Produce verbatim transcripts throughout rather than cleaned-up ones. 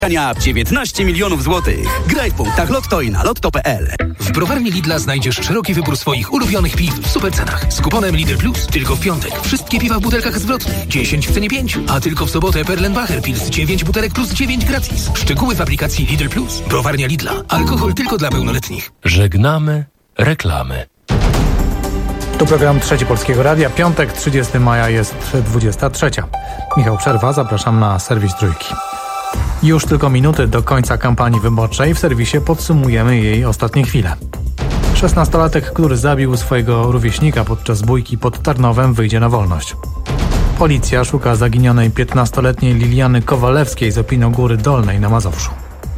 dziewiętnaście milionów złotych. Graj w punktach Lotto i na lotto kropka p l. W browarni Lidla znajdziesz szeroki wybór swoich ulubionych piw w supercenach. Z kuponem Lidl Plus tylko w piątek. Wszystkie piwa w butelkach zwrotnych. dziesięć w cenie pięć. A tylko w sobotę Perlenbacher Pils dziewięć butelek plus dziewięć gratis. Szczegóły w aplikacji Lidl Plus. Browarnia Lidla. Alkohol tylko dla pełnoletnich. Żegnamy reklamy. To program Trzeci Polskiego Radia. Piątek, trzydziestego maja, jest dwudziesta trzecia. Michał Przerwa, zapraszam na serwis Trójki. Już tylko minuty do końca kampanii wyborczej. W serwisie podsumujemy jej ostatnie chwile. szesnastolatek, który zabił swojego rówieśnika podczas bójki pod Tarnowem, wyjdzie na wolność. Policja szuka zaginionej piętnastoletniej Liliany Kowalewskiej z Opinogóry Dolnej na Mazowszu.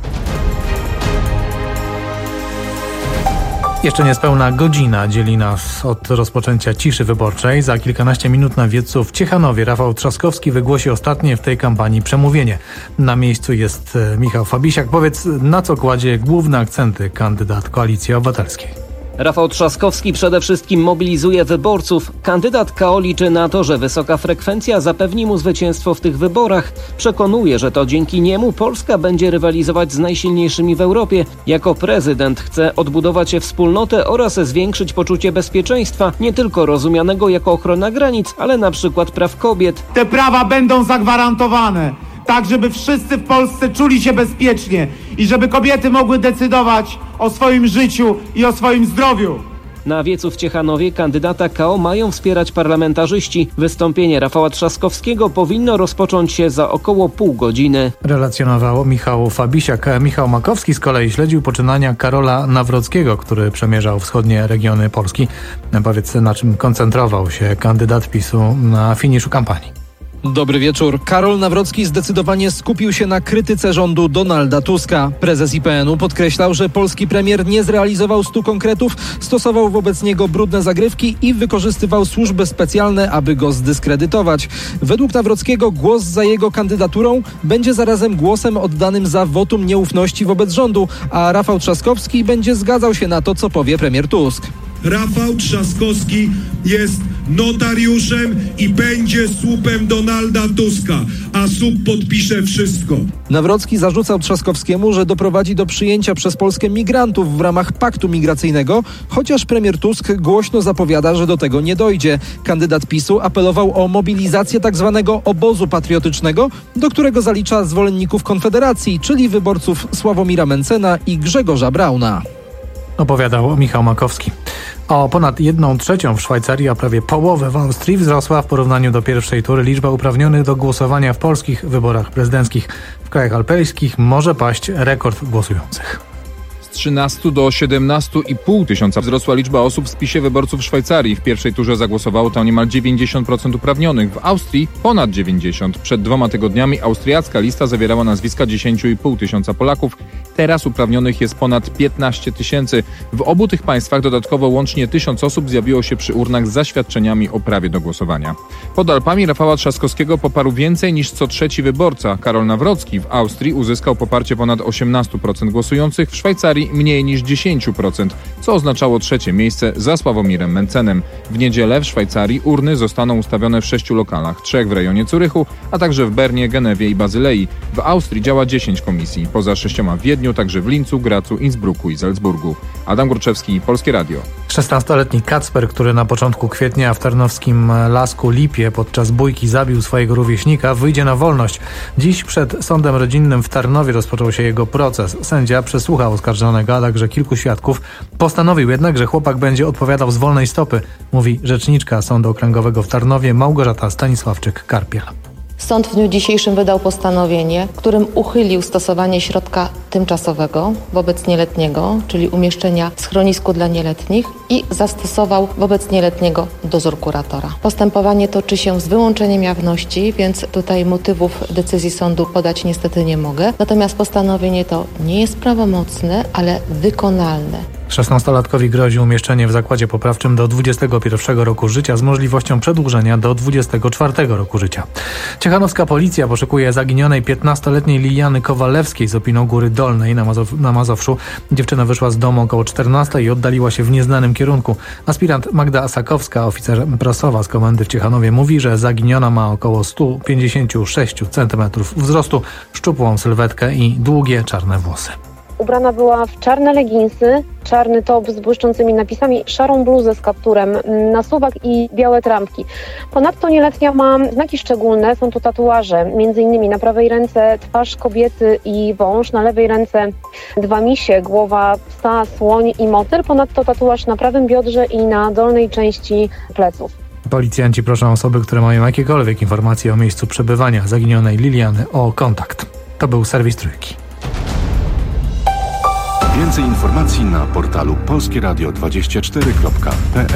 Jeszcze niespełna godzina dzieli nas od rozpoczęcia ciszy wyborczej. Za kilkanaście minut na wiecu w Ciechanowie Rafał Trzaskowski wygłosi ostatnie w tej kampanii przemówienie. Na miejscu jest Michał Fabisiak. Powiedz, na co kładzie główne akcenty kandydat Koalicji Obywatelskiej? Rafał Trzaskowski przede wszystkim mobilizuje wyborców. Kandydat K O liczy na to, że wysoka frekwencja zapewni mu zwycięstwo w tych wyborach. Przekonuje, że to dzięki niemu Polska będzie rywalizować z najsilniejszymi w Europie. Jako prezydent chce odbudować wspólnotę oraz zwiększyć poczucie bezpieczeństwa, nie tylko rozumianego jako ochrona granic, ale na przykład praw kobiet. Te prawa będą zagwarantowane, tak żeby wszyscy w Polsce czuli się bezpiecznie i żeby kobiety mogły decydować o swoim życiu i o swoim zdrowiu. Na wiecu w Ciechanowie kandydata K O mają wspierać parlamentarzyści. Wystąpienie Rafała Trzaskowskiego powinno rozpocząć się za około pół godziny. Relacjonował Michał Fabisiak. Michał Makowski z kolei śledził poczynania Karola Nawrockiego, który przemierzał wschodnie regiony Polski. Powiedz, na czym koncentrował się kandydat PiSu na finiszu kampanii? Dobry wieczór. Karol Nawrocki zdecydowanie skupił się na krytyce rządu Donalda Tuska. Prezes I P N u podkreślał, że polski premier nie zrealizował stu konkretów, stosował wobec niego brudne zagrywki i wykorzystywał służby specjalne, aby go zdyskredytować. Według Nawrockiego głos za jego kandydaturą będzie zarazem głosem oddanym za wotum nieufności wobec rządu, a Rafał Trzaskowski będzie zgadzał się na to, co powie premier Tusk. Rafał Trzaskowski jest notariuszem i będzie słupem Donalda Tuska, a słup podpisze wszystko. Nawrocki zarzucał Trzaskowskiemu, że doprowadzi do przyjęcia przez Polskę migrantów w ramach paktu migracyjnego, chociaż premier Tusk głośno zapowiada, że do tego nie dojdzie. Kandydat PiSu apelował o mobilizację tzw. obozu patriotycznego, do którego zalicza zwolenników Konfederacji, czyli wyborców Sławomira Mencena i Grzegorza Brauna. Opowiadał Michał Makowski. O ponad jedną trzecią w Szwajcarii, a prawie połowę w Austrii wzrosła w porównaniu do pierwszej tury liczba uprawnionych do głosowania w polskich wyborach prezydenckich. W krajach alpejskich może paść rekord głosujących. Z trzynastu do siedemnastu i pół tysiąca wzrosła liczba osób w spisie wyborców w Szwajcarii. W pierwszej turze zagłosowało tam niemal dziewięćdziesiąt procent uprawnionych. W Austrii ponad dziewięćdziesiąt procent. Przed dwoma tygodniami austriacka lista zawierała nazwiska dziesięć i pół tysiąca Polaków. Teraz uprawnionych jest ponad piętnaście tysięcy. W obu tych państwach dodatkowo łącznie tysiąc osób zjawiło się przy urnach z zaświadczeniami o prawie do głosowania. Pod Alpami Rafała Trzaskowskiego poparł więcej niż co trzeci wyborca. Karol Nawrocki w Austrii uzyskał poparcie ponad osiemnaście procent głosujących, w Szwajcarii mniej niż dziesięć procent, co oznaczało trzecie miejsce za Sławomirem Mencenem. W niedzielę w Szwajcarii urny zostaną ustawione w sześciu lokalach, trzech w rejonie Zurychu, a także w Bernie, Genewie i Bazylei. W Austrii działa dziesięć komisji, poza sześcioma w Wiedniu, także w Lincu, Gracu, Innsbrucku i Salzburgu. Adam Górczewski, Polskie Radio. szesnastoletni Kacper, który na początku kwietnia w tarnowskim Lasku Lipie podczas bójki zabił swojego rówieśnika, wyjdzie na wolność. Dziś przed sądem rodzinnym w Tarnowie rozpoczął się jego proces. Sędzia przesłuchał oskarżonego, a także kilku świadków. Postanowił jednak, że chłopak będzie odpowiadał z wolnej stopy, mówi rzeczniczka Sądu Okręgowego w Tarnowie Małgorzata Stanisławczyk-Karpiel. Sąd w dniu dzisiejszym wydał postanowienie, którym uchylił stosowanie środka tymczasowego wobec nieletniego, czyli umieszczenia w schronisku dla nieletnich, i zastosował wobec nieletniego dozór kuratora. Postępowanie toczy się z wyłączeniem jawności, więc tutaj motywów decyzji sądu podać niestety nie mogę. Natomiast postanowienie to nie jest prawomocne, ale wykonalne. szesnastolatkowi grozi umieszczenie w zakładzie poprawczym do dwudziestego pierwszego roku życia z możliwością przedłużenia do dwudziestego czwartego roku życia. Ciechanowska policja poszukuje zaginionej piętnastoletniej Liliany Kowalewskiej z Opinogóry Dolnej na, Mazow- na Mazowszu. Dziewczyna wyszła z domu około czternastej i oddaliła się w nieznanym kierunku. Aspirant Magda Asakowska, oficer prasowa z komendy w Ciechanowie, mówi, że zaginiona ma około sto pięćdziesiąt sześć centymetrów wzrostu, szczupłą sylwetkę i długie czarne włosy. Ubrana była w czarne leginsy, czarny top z błyszczącymi napisami, szarą bluzę z kapturem, nasuwak i białe trampki. Ponadto nieletnia ma znaki szczególne, są to tatuaże, między innymi na prawej ręce twarz kobiety i wąż, na lewej ręce dwa misie, głowa psa, słoń i motyl, ponadto tatuaż na prawym biodrze i na dolnej części pleców. Policjanci proszą osoby, które mają jakiekolwiek informacje o miejscu przebywania zaginionej Liliany, o kontakt. To był serwis Trójki. Więcej informacji na portalu polskie radio dwadzieścia cztery kropka p l.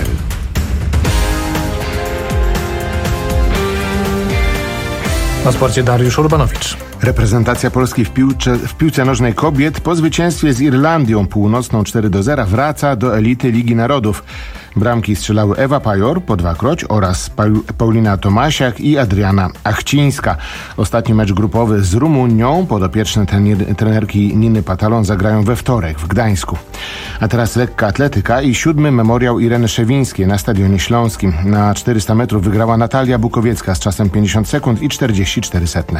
Na sporcie Dariusz Urbanowicz. Reprezentacja Polski w piłce, w piłce nożnej kobiet po zwycięstwie z Irlandią północną cztery do zera wraca do elity Ligi Narodów. Bramki strzelały Ewa Pajor po dwakroć oraz Paulina Tomasiak i Adriana Achcińska. Ostatni mecz grupowy z Rumunią podopieczne trenerki Niny Patalon zagrają we wtorek w Gdańsku. A teraz lekka atletyka i siódmy memoriał Ireny Szewińskiej na Stadionie Śląskim. Na czterysta metrów wygrała Natalia Bukowiecka z czasem pięćdziesiąt sekund i czterdzieści cztery setne.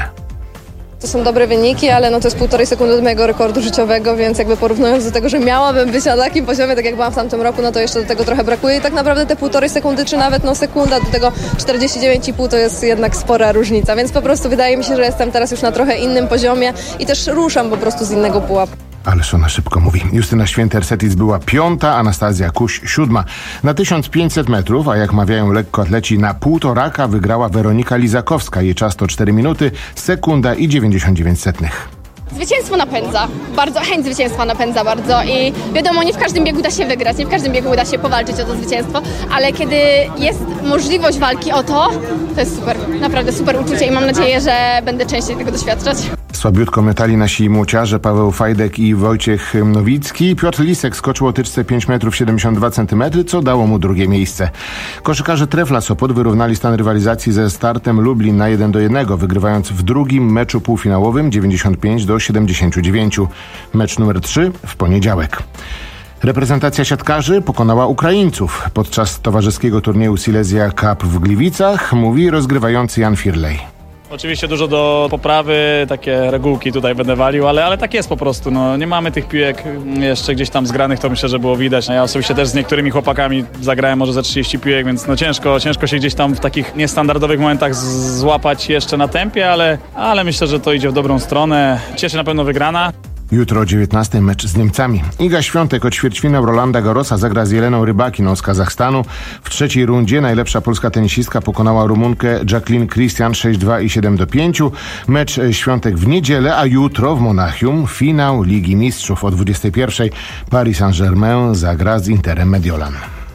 To są dobre wyniki, ale no to jest półtorej sekundy od mojego rekordu życiowego, więc jakby porównując do tego, że miałabym być na takim poziomie, tak jak byłam w tamtym roku, no to jeszcze do tego trochę brakuje i tak naprawdę te półtorej sekundy, czy nawet no sekunda do tego czterdzieści dziewięć i pół to jest jednak spora różnica, więc po prostu wydaje mi się, że jestem teraz już na trochę innym poziomie i też ruszam po prostu z innego pułapu. Ależ ona szybko mówi. Justyna Święter-Setic była piąta, Anastazja Kuś siódma. Na tysiąc pięćset metrów, a jak mawiają lekkoatleci, na półtoraka wygrała Weronika Lizakowska. Jej czas to cztery minuty, sekunda i dziewięćdziesiąt dziewięć setnych. Zwycięstwo napędza, bardzo chęć zwycięstwa napędza bardzo i wiadomo, nie w każdym biegu da się wygrać, nie w każdym biegu uda się powalczyć o to zwycięstwo, ale kiedy jest możliwość walki o to, to jest super, naprawdę super uczucie i mam nadzieję, że będę częściej tego doświadczać. Słabiutko metali nasi młociarze Paweł Fajdek i Wojciech Nowicki. Piotr Lisek skoczył o tyczce pięć metrów siedemdziesiąt dwa centymetry, co dało mu drugie miejsce. Koszykarze Trefla Sopot wyrównali stan rywalizacji ze Startem Lublin na jeden do jednego, wygrywając w drugim meczu półfinałowym dziewięćdziesiąt pięć do siedemdziesięciu dziewięciu. Mecz numer trzy w poniedziałek. Reprezentacja siatkarzy pokonała Ukraińców. Podczas towarzyskiego turnieju Silesia Cup w Gliwicach, mówi rozgrywający Jan Firlej. Oczywiście dużo do poprawy, takie regułki tutaj będę walił, ale, ale tak jest po prostu. No, nie mamy tych piłek jeszcze gdzieś tam zgranych, to myślę, że było widać. Ja osobiście też z niektórymi chłopakami zagrałem może za trzydzieści piłek, więc no ciężko, ciężko się gdzieś tam w takich niestandardowych momentach z- złapać jeszcze na tempie, ale, ale myślę, że to idzie w dobrą stronę. Cieszy na pewno wygrana. Jutro o dziewiętnastej mecz z Niemcami. Iga Świątek od ćwierćfinału Rolanda Garrosa zagra z Jeleną Rybakiną z Kazachstanu. W trzeciej rundzie najlepsza polska tenisistka pokonała Rumunkę Jacqueline Christian sześć dwa i siedem do pięciu. Mecz Świątek w niedzielę, a jutro w Monachium finał Ligi Mistrzów o dwudziestej pierwszej. Paris Saint-Germain zagra z Interem Mediolan.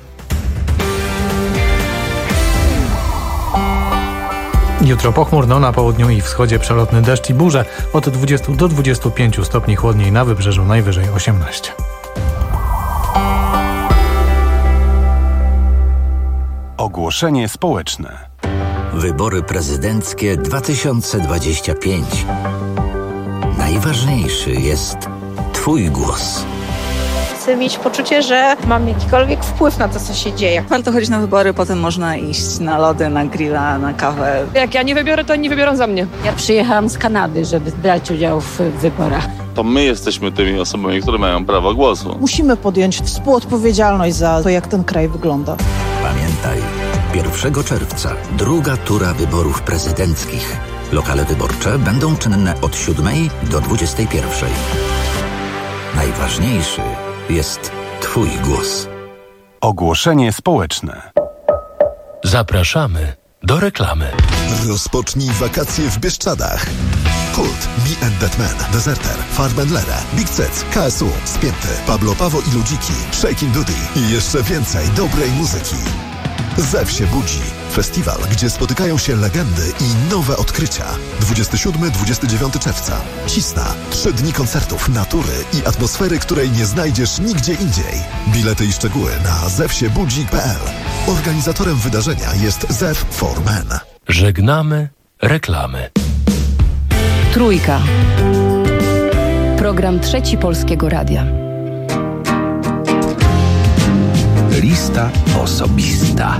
Jutro pochmurno, na południu i wschodzie przelotny deszcz i burze, od dwudziestu do dwudziestu pięciu stopni chłodniej, na wybrzeżu najwyżej osiemnaście. Ogłoszenie społeczne. Wybory prezydenckie dwa tysiące dwadzieścia pięć. Najważniejszy jest Twój głos. Chcę mieć poczucie, że mam jakikolwiek wpływ na to, co się dzieje. Warto chodzić na wybory, potem można iść na lody, na grilla, na kawę. Jak ja nie wybiorę, to oni nie wybiorą za mnie. Ja przyjechałam z Kanady, żeby brać udział w wyborach. To my jesteśmy tymi osobami, które mają prawo głosu. Musimy podjąć współodpowiedzialność za to, jak ten kraj wygląda. Pamiętaj, pierwszego czerwca druga tura wyborów prezydenckich. Lokale wyborcze będą czynne od siódmej do dwudziestej pierwszej. Najważniejszy jest Twój głos. Ogłoszenie społeczne. Zapraszamy do reklamy. Rozpocznij wakacje w Bieszczadach. Kult, Me and Batman, Deserter, Farbenlere, Big Cec, K S U, Spięty, Pablo Pawo i Ludziki, Shakin' Dudy i jeszcze więcej dobrej muzyki. Zew się budzi. Festiwal, gdzie spotykają się legendy i nowe odkrycia. dwudziestego siódmego do dwudziestego dziewiątego czerwca. Cisna. Trzy dni koncertów, natury i atmosfery, której nie znajdziesz nigdzie indziej. Bilety i szczegóły na zewsiebudzik kropka pe el. Organizatorem wydarzenia jest Zew for Men. Żegnamy reklamy. Trójka. Program Trzeci Polskiego Radia. Lista osobista.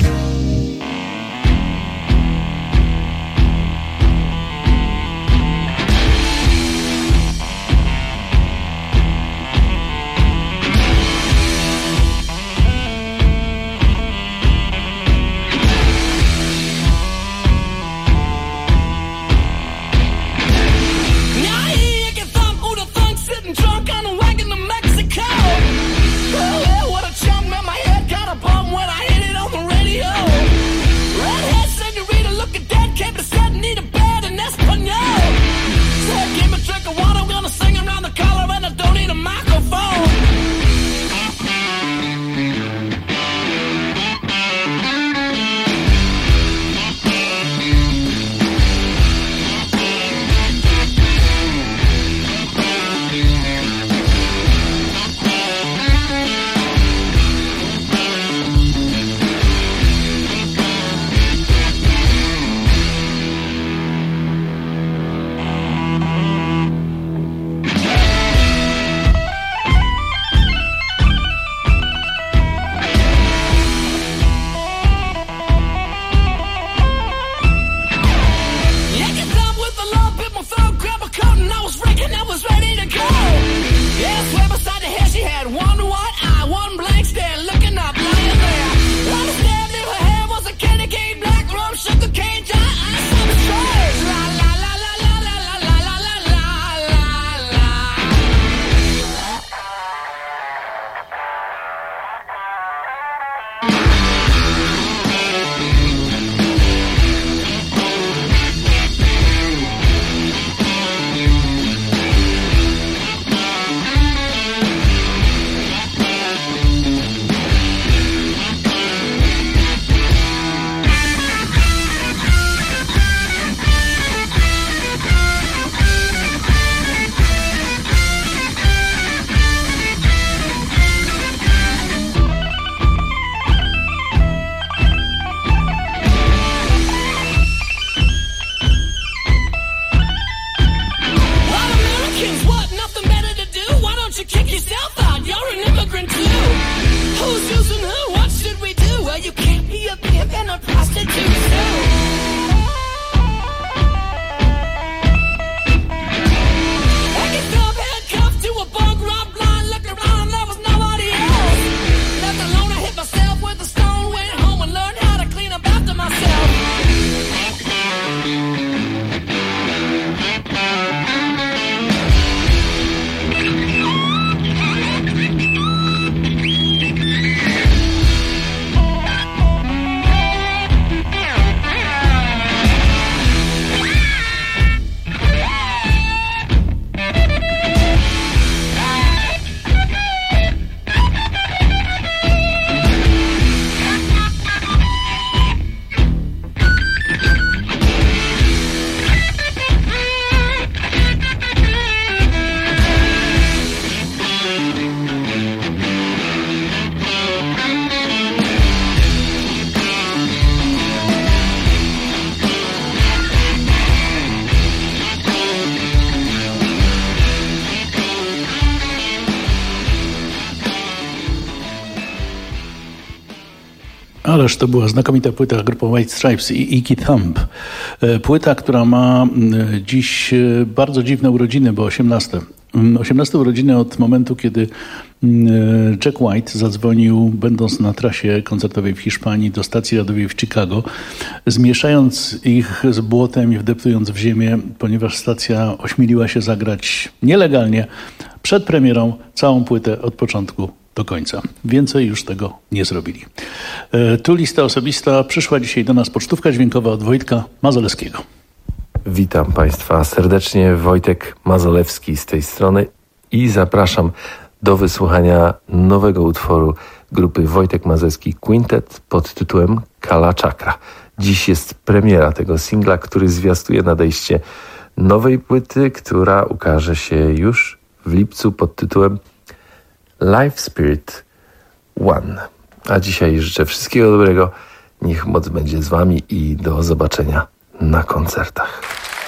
Ależ to była znakomita płyta grupy White Stripes i Icky Thump. Płyta, która ma dziś bardzo dziwne urodziny, bo osiemnaste. osiemnaste urodziny od momentu, kiedy Jack White zadzwonił, będąc na trasie koncertowej w Hiszpanii, do stacji radiowej w Chicago, zmieszając ich z błotem i wdeptując w ziemię, ponieważ stacja ośmieliła się zagrać nielegalnie przed premierą całą płytę od początku do końca. Więcej już tego nie zrobili. Tu lista osobista. Przyszła dzisiaj do nas pocztówka dźwiękowa od Wojtka Mazolewskiego. Witam Państwa serdecznie. Wojtek Mazolewski z tej strony i zapraszam do wysłuchania nowego utworu grupy Wojtek Mazecki Quintet pod tytułem Kala Czakra. Dziś jest premiera tego singla, który zwiastuje nadejście nowej płyty, która ukaże się już w lipcu pod tytułem Life Spirit One. A dzisiaj życzę wszystkiego dobrego, niech moc będzie z wami i do zobaczenia na koncertach.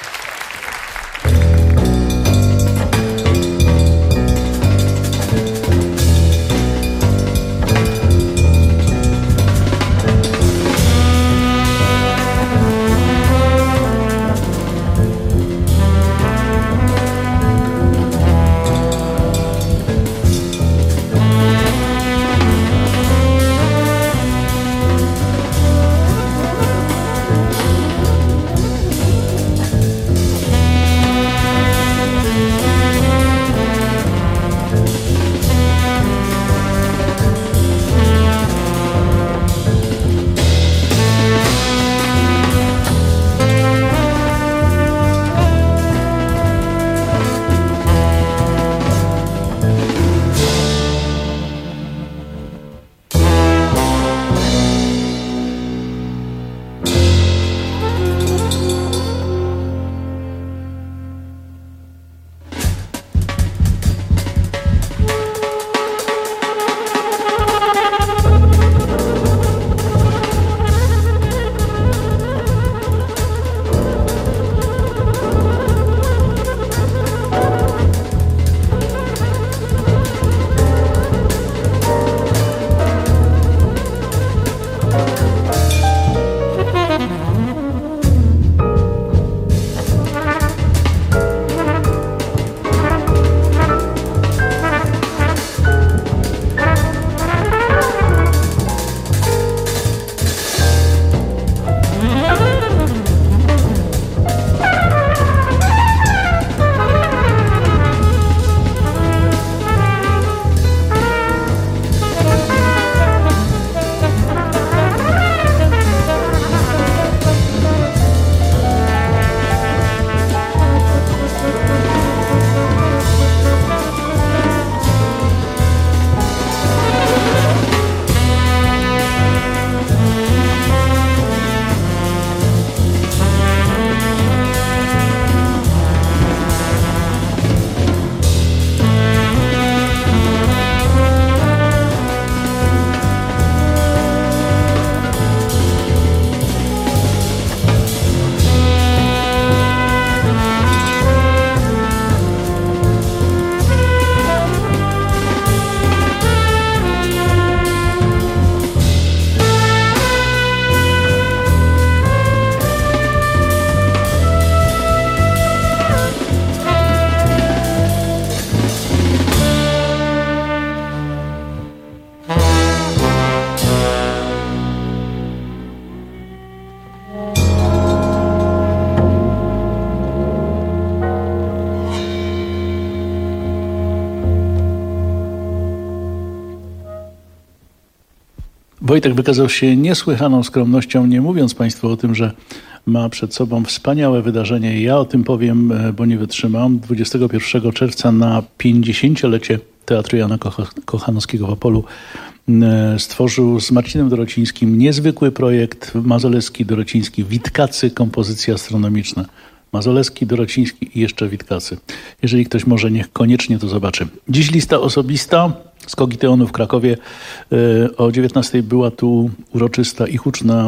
Wojtek wykazał się niesłychaną skromnością, nie mówiąc Państwu o tym, że ma przed sobą wspaniałe wydarzenie. Ja o tym powiem, bo nie wytrzymam. dwudziestego pierwszego czerwca na pięćdziesięciolecie Teatru Jana Kocha- Kochanowskiego w Opolu stworzył z Marcinem Dorocińskim niezwykły projekt Mazolewski, Dorociński, Witkacy, kompozycja astronomiczna. Mazolewski, Dorociński i jeszcze Witkacy. Jeżeli ktoś może, niech koniecznie to zobaczy. Dziś lista osobista z Kogiteonu w Krakowie. O dziewiętnastej była tu uroczysta i huczna,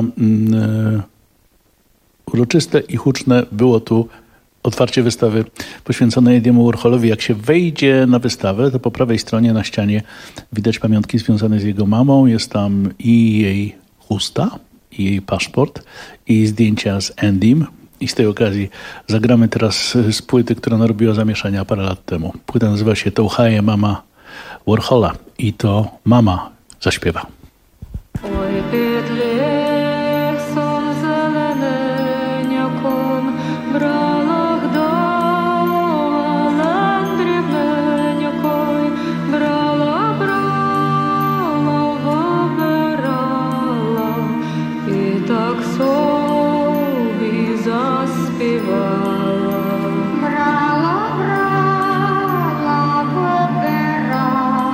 uroczyste i huczne było tu otwarcie wystawy poświęconej Andy'emu Warholowi. Jak się wejdzie na wystawę, to po prawej stronie na ścianie widać pamiątki związane z jego mamą. Jest tam i jej chusta, i jej paszport, i zdjęcia z Andym. I z tej okazji zagramy teraz z płyty, która narobiła zamieszania parę lat temu. Płyta nazywa się Touchaje Mama Warhola i to mama zaśpiewa. Брала, брала, вибирала.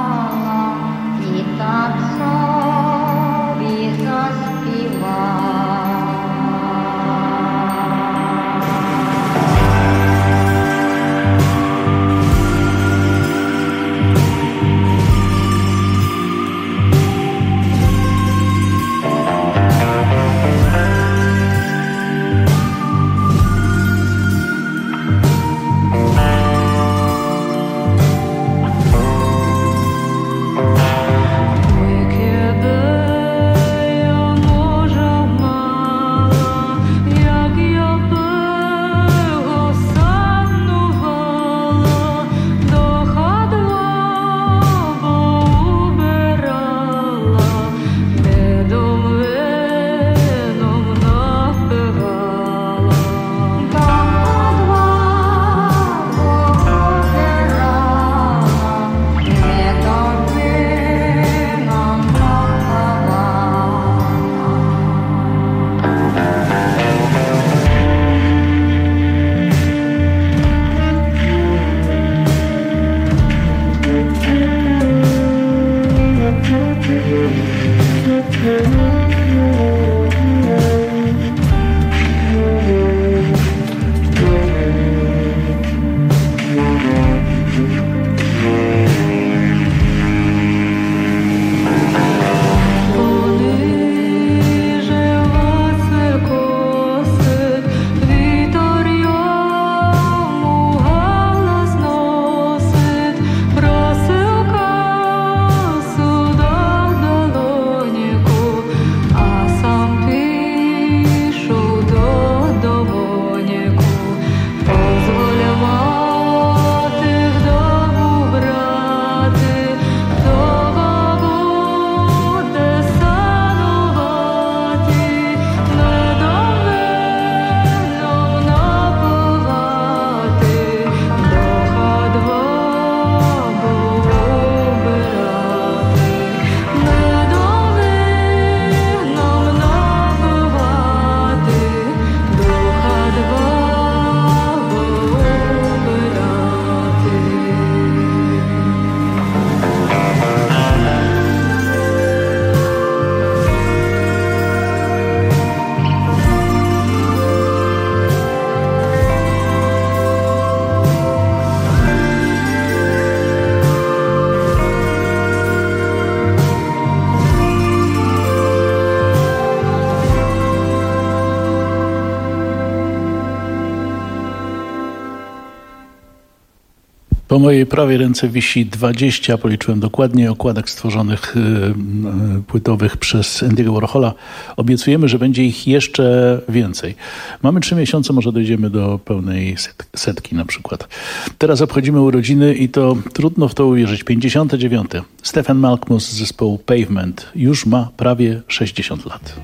Po mojej prawej ręce wisi dwadzieścia, policzyłem dokładnie, okładek stworzonych y, y, płytowych przez Andy'ego Warhola. Obiecujemy, że będzie ich jeszcze więcej. Mamy trzy miesiące, może dojdziemy do pełnej set, setki na przykład. Teraz obchodzimy urodziny i to trudno w to uwierzyć. pięćdziesiąte dziewiąte. Stephen Malkmus z zespołu Pavement już ma prawie sześćdziesiąt lat.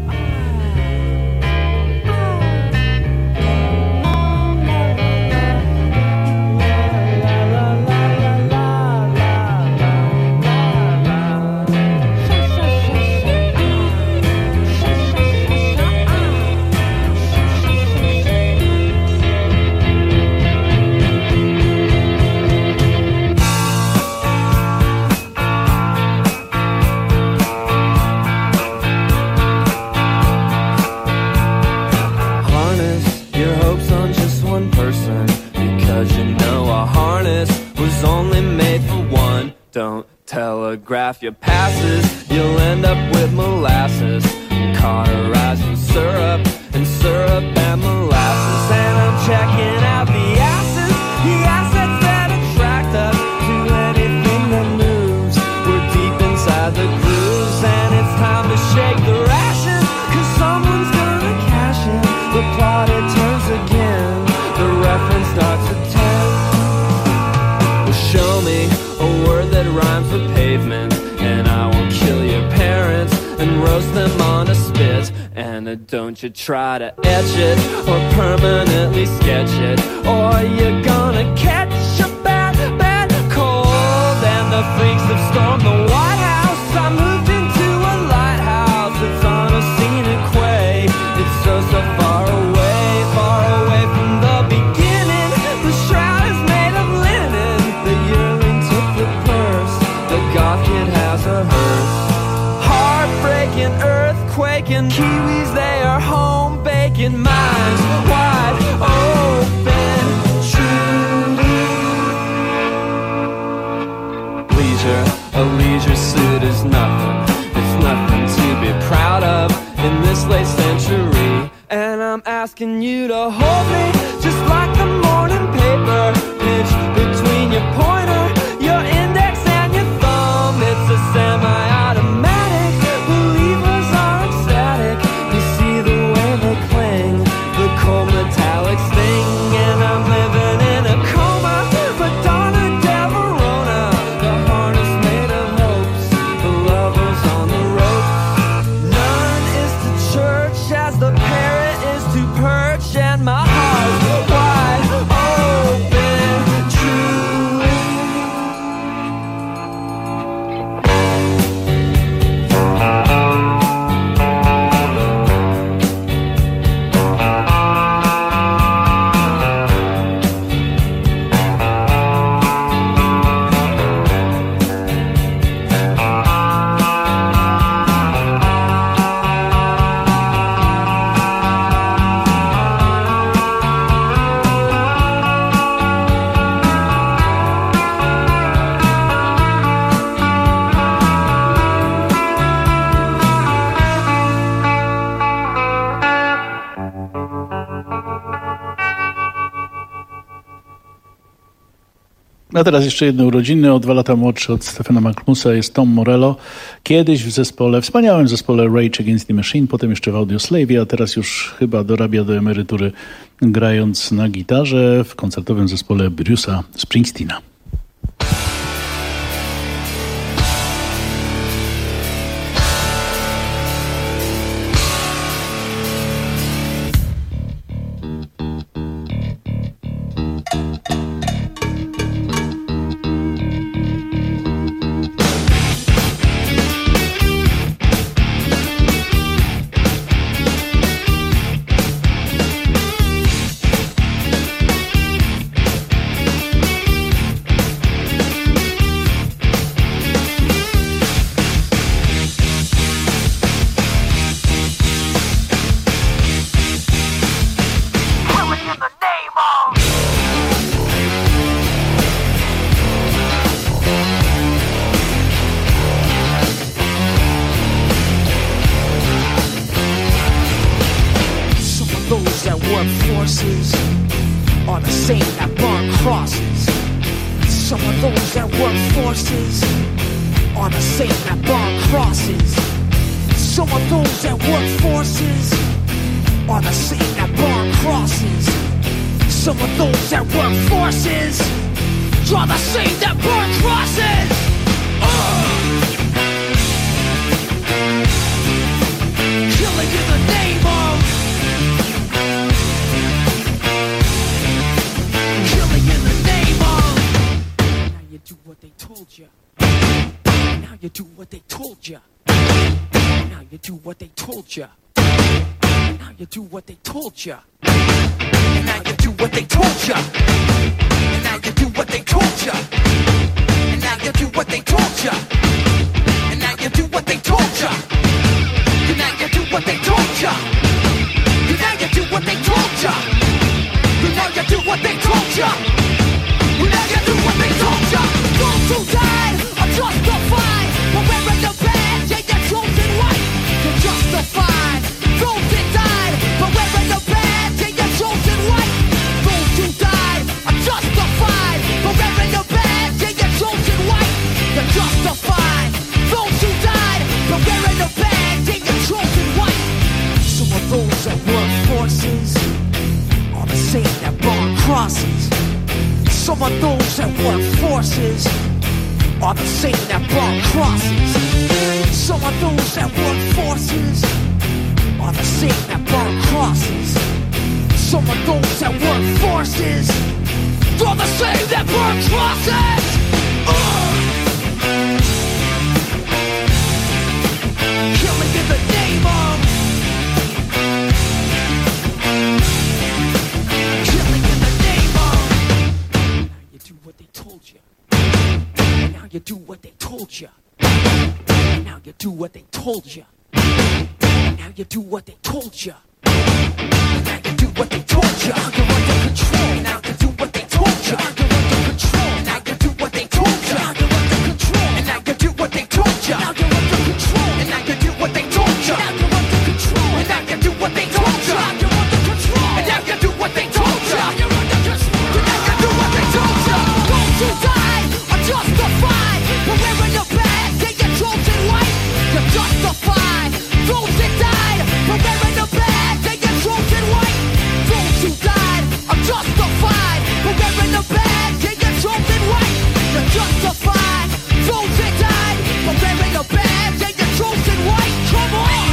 Don't telegraph your passes, you'll end up with molasses, cauterizing syrup and syrup and molasses. And I'm checking out the acids, the assets that attract us to anything that moves. We're deep inside the grooves and it's time to shake the ration, cause someone's gonna cash in. The plot it turns again, the reference starts at ten. Well, show me a word that rhymes with pavement, and I will kill your parents and roast them on a spit. And uh, don't you try to etch it or permanently sketch it, or you're gonna catch a bad, bad cold. And the freaks have stormed the White House. I moved into a lighthouse. It's on a scenic way. It's so, so far away, far away from the beginning. The shroud is made of linen. The yearling took the purse. The goth kid has a hearse. Heartbreaking, earthquaking Kiwis, they are home baking. Minds wide open, truly. Leisure, a leisure suit is nothing. It's nothing to be proud of in this late century. And I'm asking you to hold me just like the morning paper. Pinch between your pointer, your index and your thumb. It's a semi-automatic, believers are ecstatic. You see the way they cling, the cold metallic sting. And I'm living in a coma, Madonna del Verona. The harness made of hopes, the lovers on the ropes. None is to church as the parrot is to perch. And my heart's wide open, truly. A teraz jeszcze jedne urodziny. O dwa lata młodszy od Stephena Malkmusa jest Tom Morello. Kiedyś w zespole, wspaniałym zespole Rage Against the Machine, potem jeszcze w Audioslave, a teraz już chyba dorabia do emerytury grając na gitarze w koncertowym zespole Bruce'a Springsteena. forces are the same that burn crosses. those that work forces are the same that burn crosses. Some of those that work forces are the same that burn crosses. Some of those that work forces are the same that burn crosses. Uh! Killing in the name of, killing in the name of. Now you do what they told you. Now you do what they told you. Now you do what they told you. Now you do what they told you. And now you do what they told you. And now you do what they told you. And now you do what they told you. And now you do what they told you. And now you do what they told you. And now you do what they told you. And now you do what they told you. And now you do what they told you. Those who died are justified for wearing the badge and your chosen white. You're justified. Those that died for wearing the badge and your chosen white. Those who died are justified for wearing the badge and your chosen white. You're justified. Those who died for wearing the badge and your chosen white. Some of those that work forces are the same that burn crosses. Some of those that work forces are the same that burn crosses. Some of those that work forces are the same that burn crosses. Some of those that work forces are the same that burn crosses. Uh! Killing in the name of, killing in the name of. Now you do what they told you. Now you do what they told you. Now you do what they told you. Now you do what they told you. Now you do what they told you. You're under control. Now you do what they told you. You're under control. Now you do what they told you. You're under control. And now you do what they told you. Now you're under control. And now you do what they told you. Now you're under control. And now you do what they told you. You're under control. And now you do what they told you. You're under control. And now you do what they told you. Those who died are justified for wearing the badge and your chosen white. You're justified. Those that died for wearing the badge and your chosen white. Those who died are justified for wearing the badge and your chosen white. You're justified. Those that died for wearing the badge and your chosen white. Come on!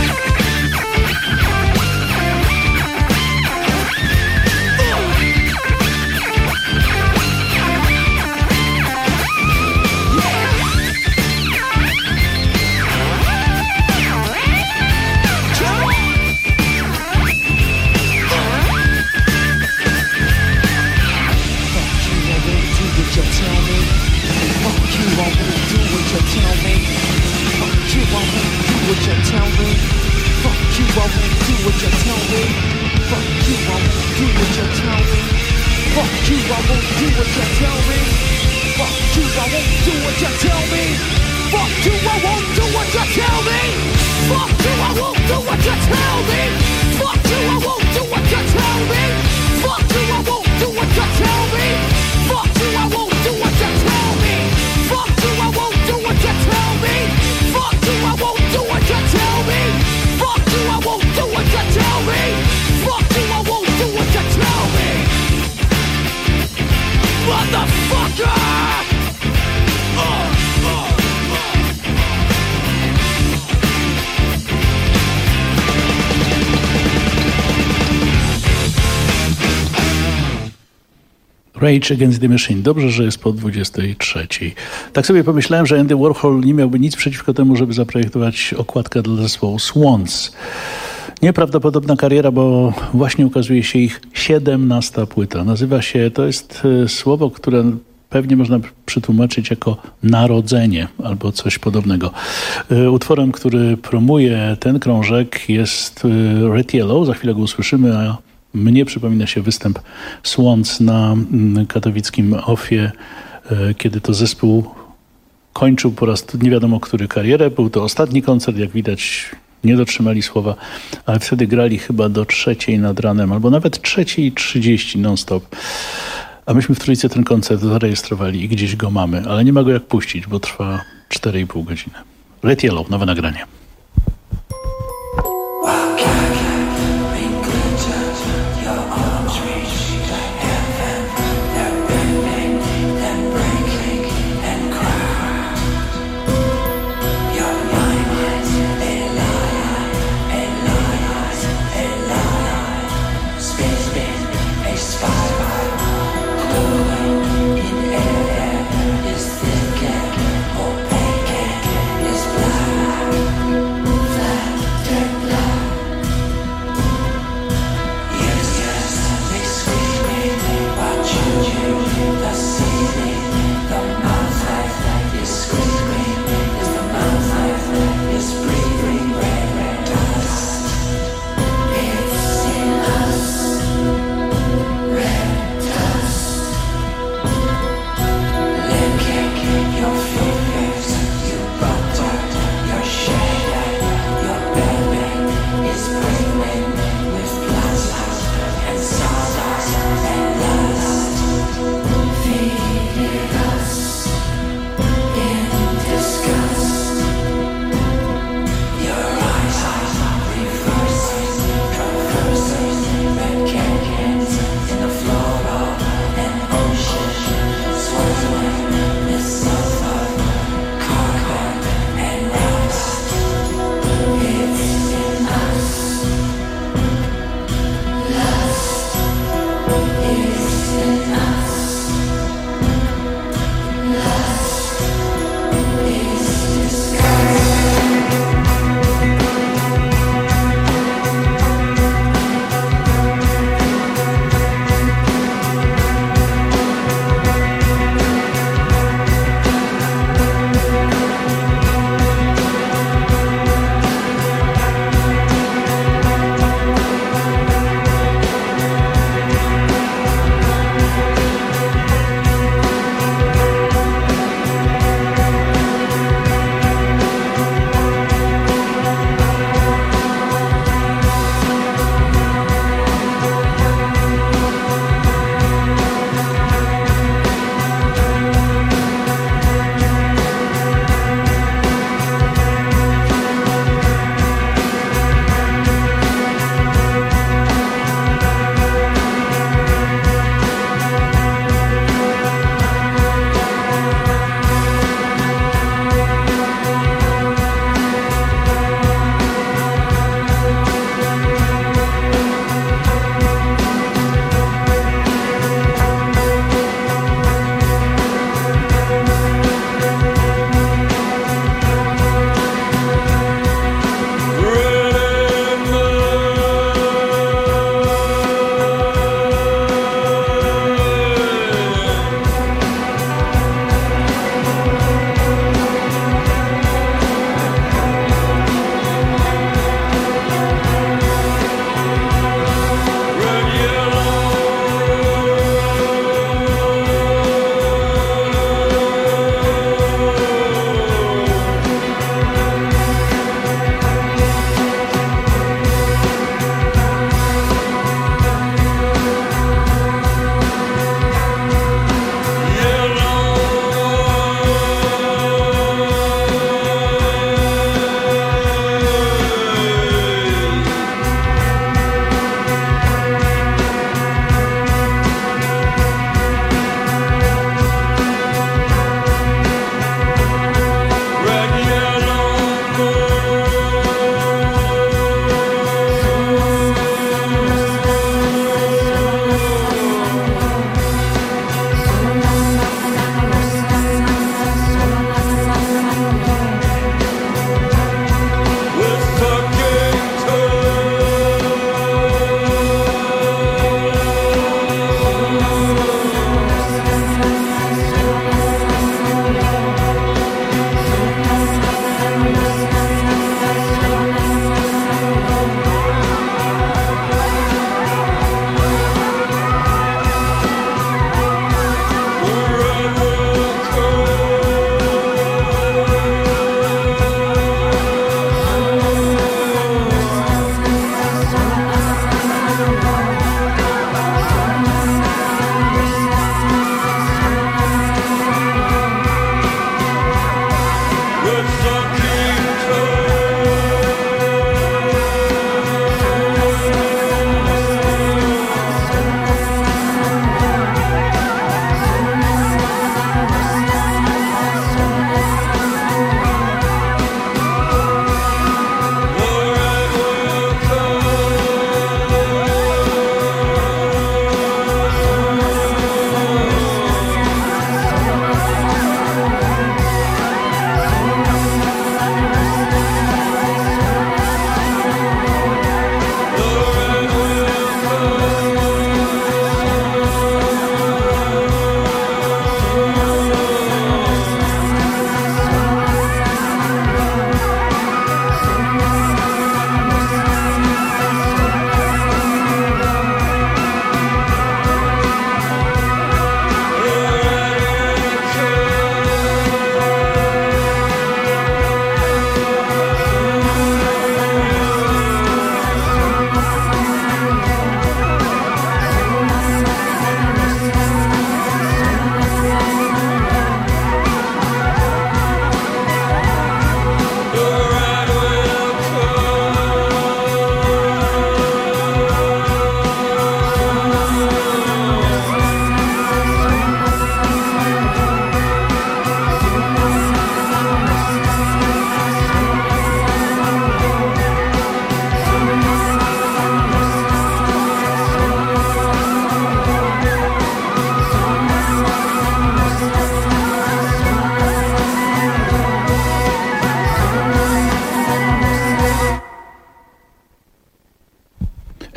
Rage Against the Machine. Dobrze, że jest po dwudziestej trzeciej. Tak sobie pomyślałem, że Andy Warhol nie miałby nic przeciwko temu, żeby zaprojektować okładkę dla zespołu Swans. Nieprawdopodobna kariera, bo właśnie ukazuje się ich siedemnasta płyta. Nazywa się, to jest słowo, które pewnie można przetłumaczyć jako narodzenie albo coś podobnego. Utworem, który promuje ten krążek, jest Red Yellow. Za chwilę go usłyszymy, a mnie przypomina się występ Swans na katowickim Offie, kiedy to zespół kończył po raz nie wiadomo który karierę. Był to ostatni koncert, jak widać nie dotrzymali słowa, ale wtedy grali chyba do trzeciej nad ranem, albo nawet trzeciej trzydzieści non-stop. A myśmy w Trójce ten koncert zarejestrowali i gdzieś go mamy, ale nie ma go jak puścić, bo trwa cztery i pół godziny. Red Yellow, nowe nagranie. Is thick or opaque, is black.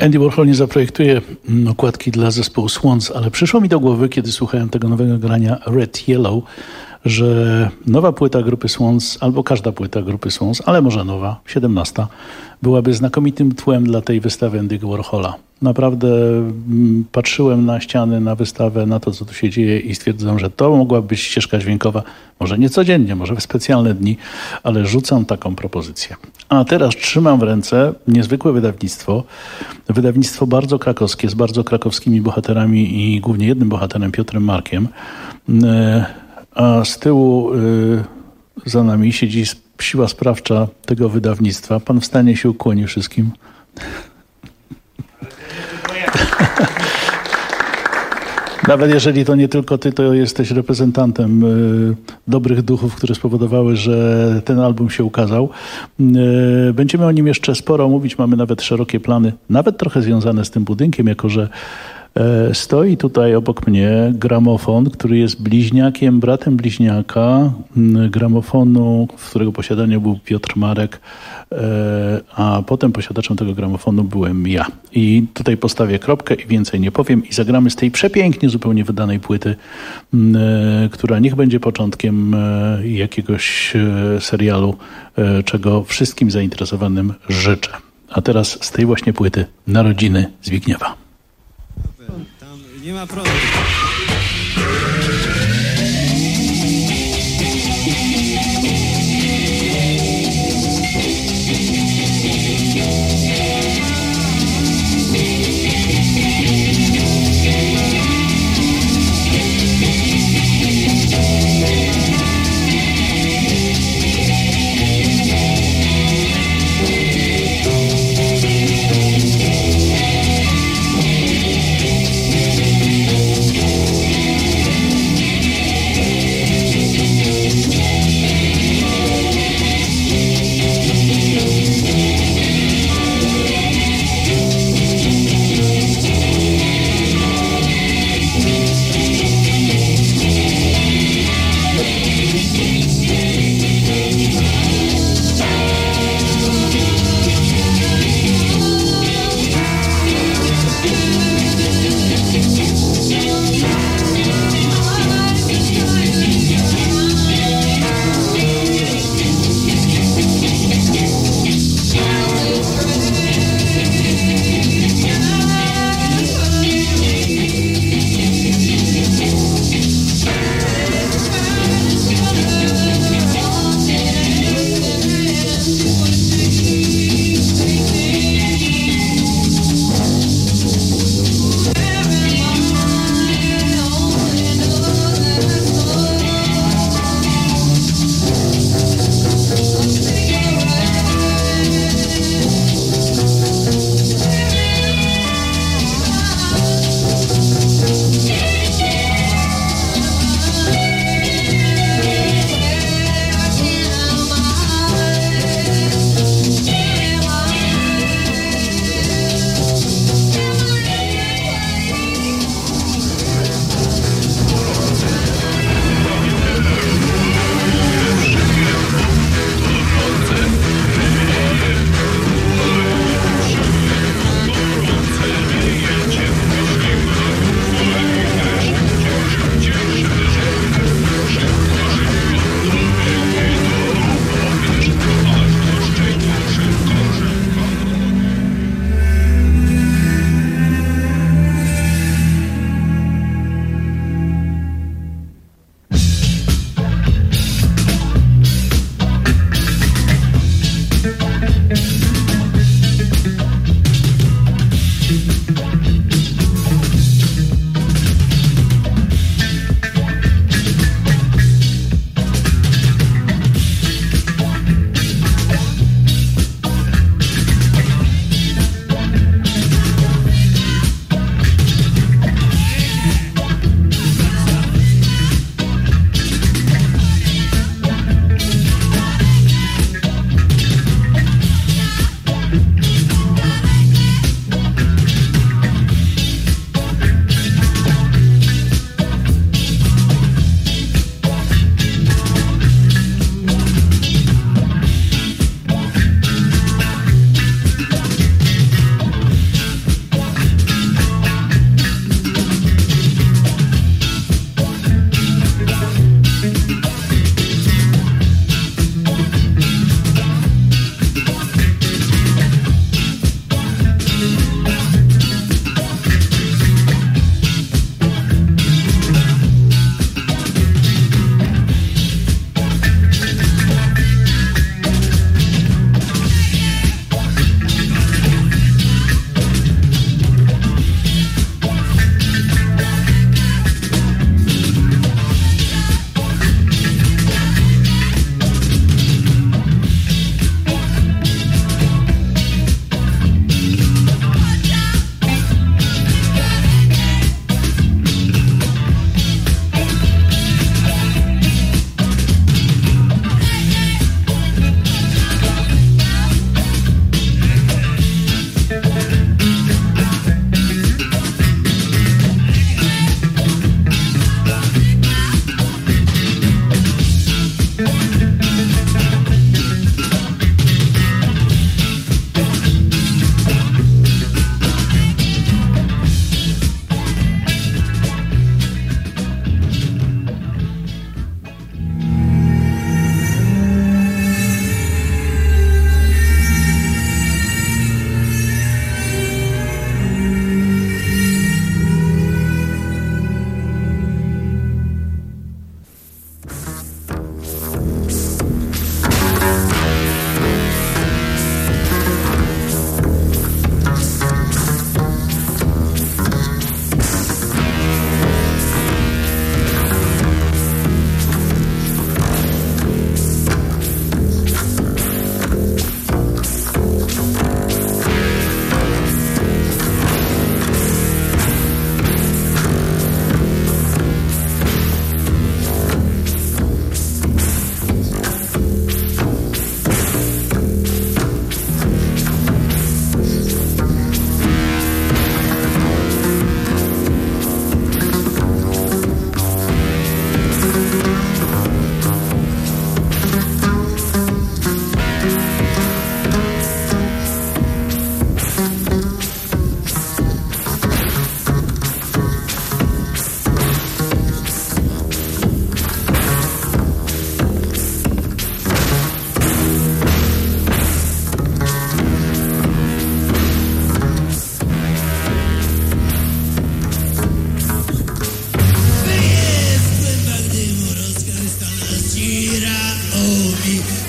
Andy Warhol nie zaprojektuje okładki dla zespołu Swans, ale przyszło mi do głowy, kiedy słuchałem tego nowego grania Red Yellow, że nowa płyta grupy Swans, albo każda płyta grupy Swans, ale może nowa, siedemnasta, byłaby znakomitym tłem dla tej wystawy Andy'ego Warhola. Naprawdę m, patrzyłem na ściany, na wystawę, na to, co tu się dzieje i stwierdzam, że to mogłaby być ścieżka dźwiękowa, może nie codziennie, może w specjalne dni, ale rzucam taką propozycję. A teraz trzymam w ręce niezwykłe wydawnictwo, wydawnictwo bardzo krakowskie, z bardzo krakowskimi bohaterami i głównie jednym bohaterem, Piotrem Markiem. A z tyłu y, za nami siedzi siła sprawcza tego wydawnictwa. Pan wstanie się ukłoni wszystkim. Nawet jeżeli to nie tylko ty, to jesteś reprezentantem y, dobrych duchów, które spowodowały, że ten album się ukazał. Y, będziemy o nim jeszcze sporo mówić, mamy nawet szerokie plany, nawet trochę związane z tym budynkiem, jako że y, stoi tutaj obok mnie gramofon, który jest bliźniakiem, bratem bliźniaka, y, gramofonu, w którego posiadaniu był Piotr Marek, y, a potem posiadaczem tego gramofonu byłem ja. I tutaj postawię kropkę i więcej nie powiem i zagramy z tej przepięknie zupełnie wydanej płyty, y, która niech będzie początkiem y, jakiegoś y, serialu, y, czego wszystkim zainteresowanym życzę. A teraz z tej właśnie płyty Narodziny Zbigniewa. Tam nie ma prądu.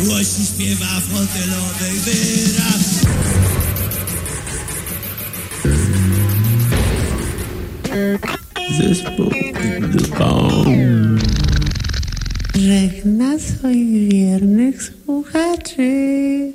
głośno śpiewa w hotelowych wyrach. Zespół żegna swoich wiernych słuchaczy.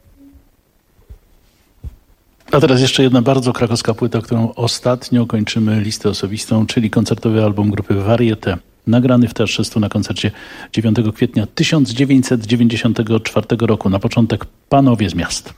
A teraz jeszcze jedna bardzo krakowska płyta, którą ostatnio kończymy listę osobistą, czyli koncertowy album grupy Varieté, nagrany w Teatrze Stu na koncercie dziewiątego kwietnia tysiąc dziewięćset dziewięćdziesiątego czwartego roku. Na początek Panowie z miast.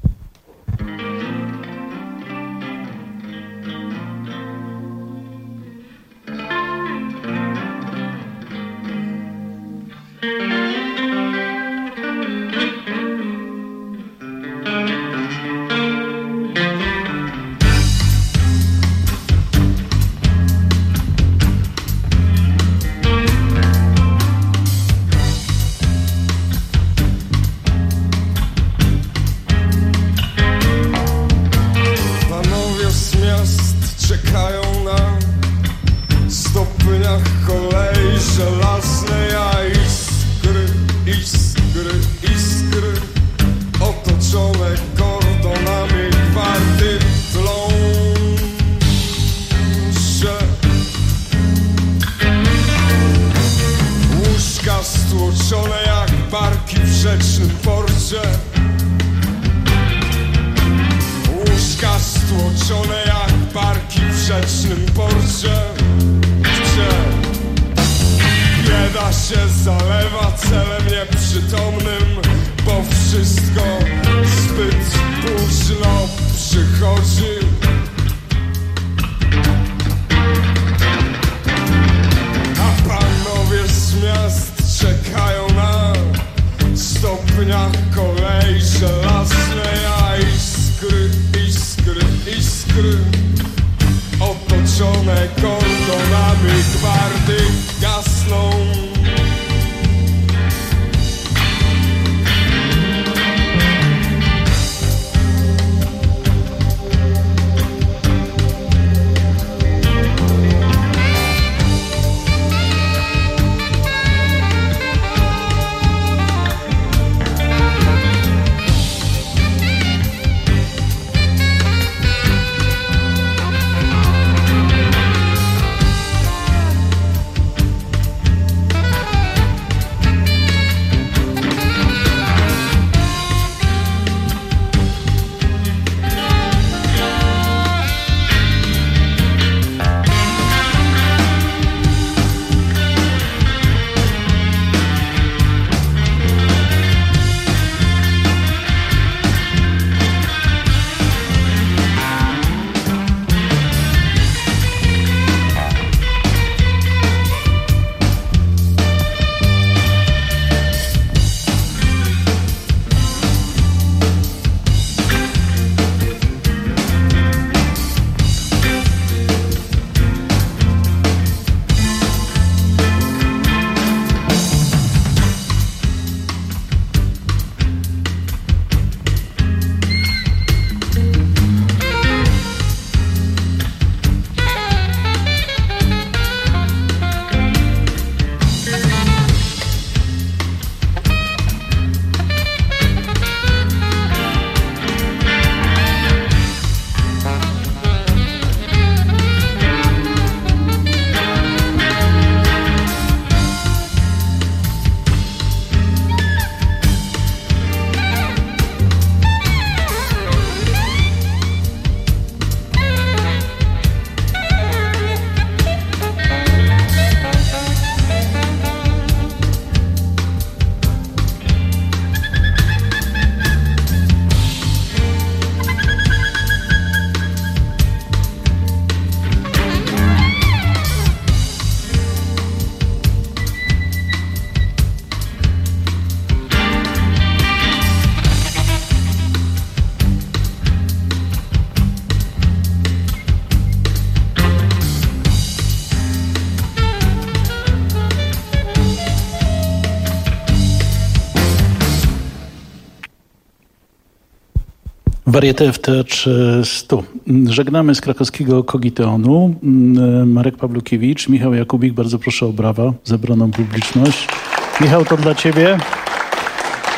Varieté w Teatrze Stu. Żegnamy z krakowskiego Kogiteonu. Marek Pawlukiewicz, Michał Jakubik, bardzo proszę o brawa, zebraną publiczność. Michał, to dla ciebie.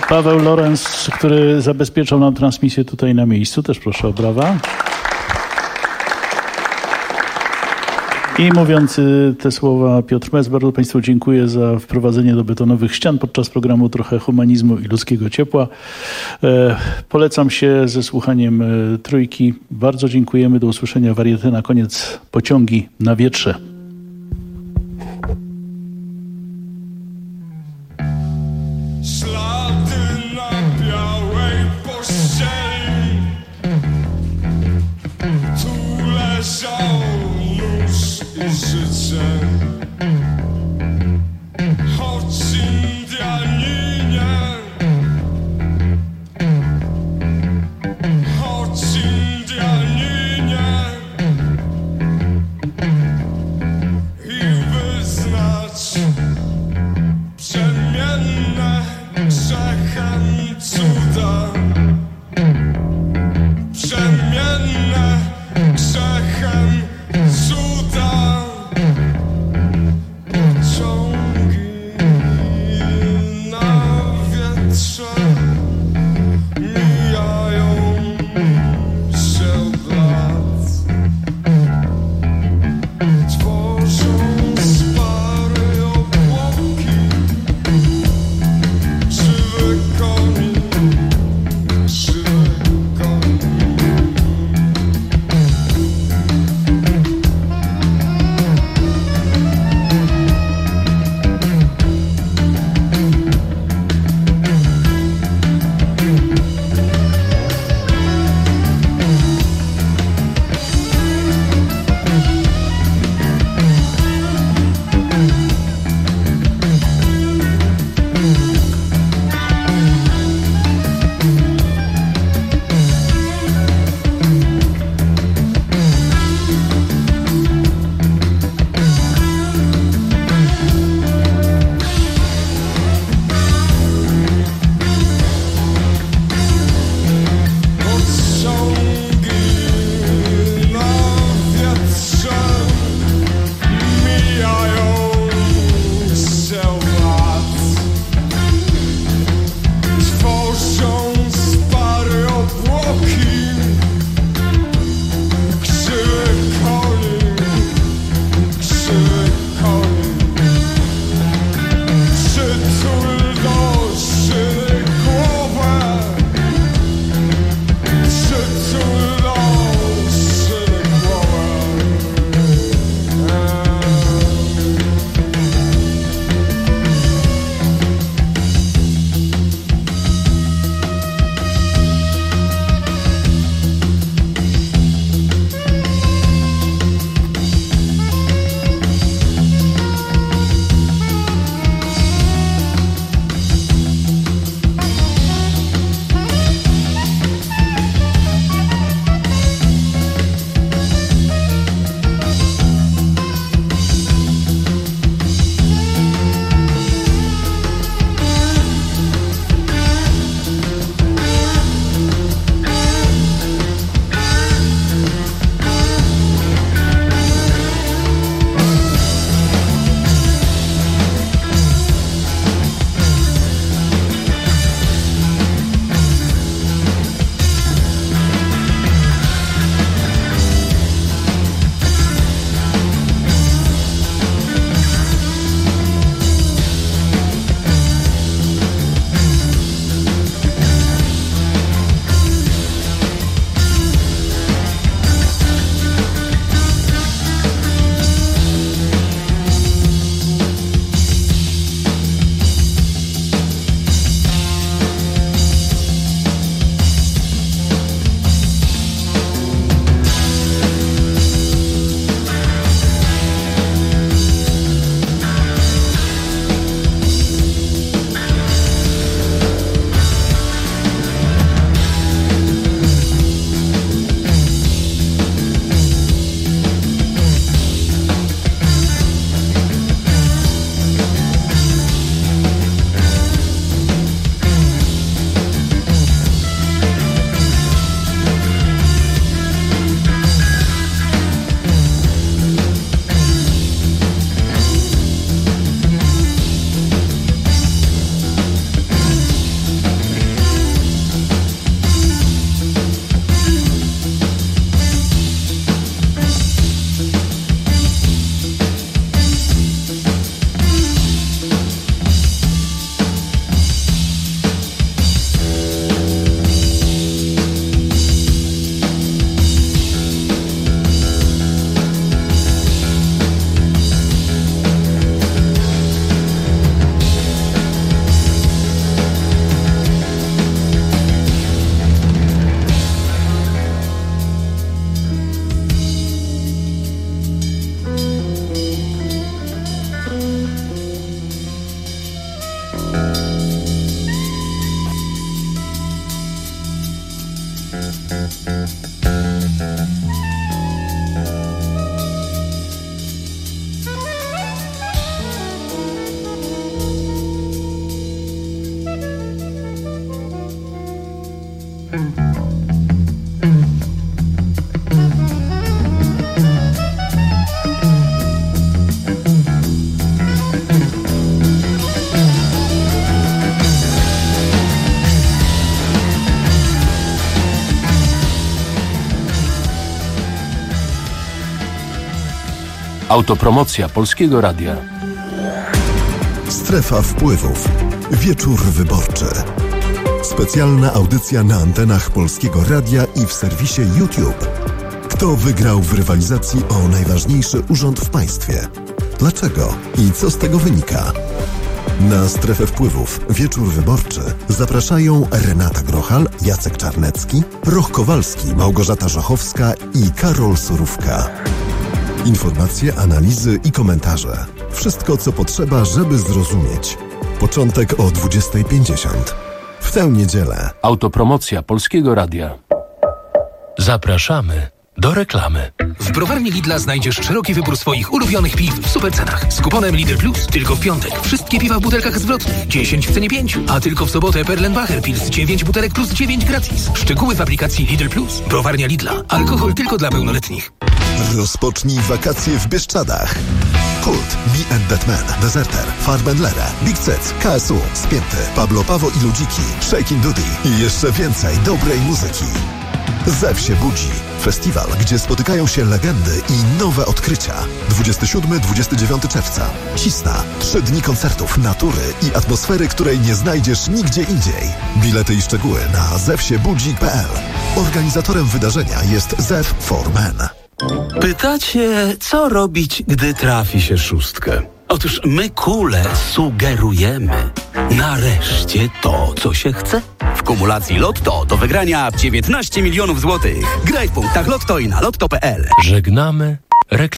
Paweł Lorenz, który zabezpieczał nam transmisję tutaj na miejscu. Też proszę o brawa. I mówiąc te słowa Piotr Mez, bardzo Państwu dziękuję za wprowadzenie do betonowych ścian podczas programu Trochę humanizmu i ludzkiego ciepła. E, polecam się ze słuchaniem e, Trójki. Bardzo dziękujemy. Do usłyszenia. Wariety na koniec. Pociągi na wietrze. Ślady na białej pościeli, tu leżał nóż i życie. Choć Indianinie, choć Indianinie, i wyznać przemienne grzechem cuda, przemienne grzechem cuda. Pociągi na wietrze mijają się od lat, tworzą z pary obłoki, krzywe konie, krzywe Autopromocja Polskiego Radia. Strefa wpływów. Wieczór wyborczy. Specjalna audycja na antenach Polskiego Radia i w serwisie YouTube. Kto wygrał w rywalizacji o najważniejszy urząd w państwie? Dlaczego? I co z tego wynika? Na Strefę Wpływów Wieczór Wyborczy zapraszają Renata Grochal, Jacek Czarnecki, Roch Kowalski, Małgorzata Żochowska i Karol Surówka. Informacje, analizy i komentarze. Wszystko, co potrzeba, żeby zrozumieć. Początek o dwudziesta pięćdziesiąt. W tę niedzielę. Autopromocja Polskiego Radia. Zapraszamy do reklamy. W browarni Lidla znajdziesz szeroki wybór swoich ulubionych piw w super cenach. Z kuponem Lidl Plus tylko w piątek. Wszystkie piwa w butelkach zwrotnych. dziesięć w cenie pięć. A tylko w sobotę Perlenbacher Pils dziewięć butelek plus dziewięć gratis. Szczegóły w aplikacji Lidl Plus. Browarnia Lidla. Alkohol tylko dla pełnoletnich. Rozpocznij wakacje w Bieszczadach. Kult, Me and That Man, Deserter, Farbenlere, Big Cec, K S U, Spięty, Pablo Pawo i Ludziki, Shakin' Dudy i jeszcze więcej dobrej muzyki. Zew się budzi. Festiwal, gdzie spotykają się legendy i nowe odkrycia. dwudziestego siódmego do dwudziestego dziewiątego czerwca. Cisna. Trzy dni koncertów, natury i atmosfery, której nie znajdziesz nigdzie indziej. Bilety i szczegóły na zew się budzi kropka p l. Organizatorem wydarzenia jest Zew for Men. Pytacie, co robić, gdy trafi się szóstkę? Otóż my kule sugerujemy. Nareszcie to, co się chce. W kumulacji Lotto do wygrania dziewiętnaście milionów złotych. Graj w punktach Lotto i na lotto kropka p l. Żegnamy reklamę.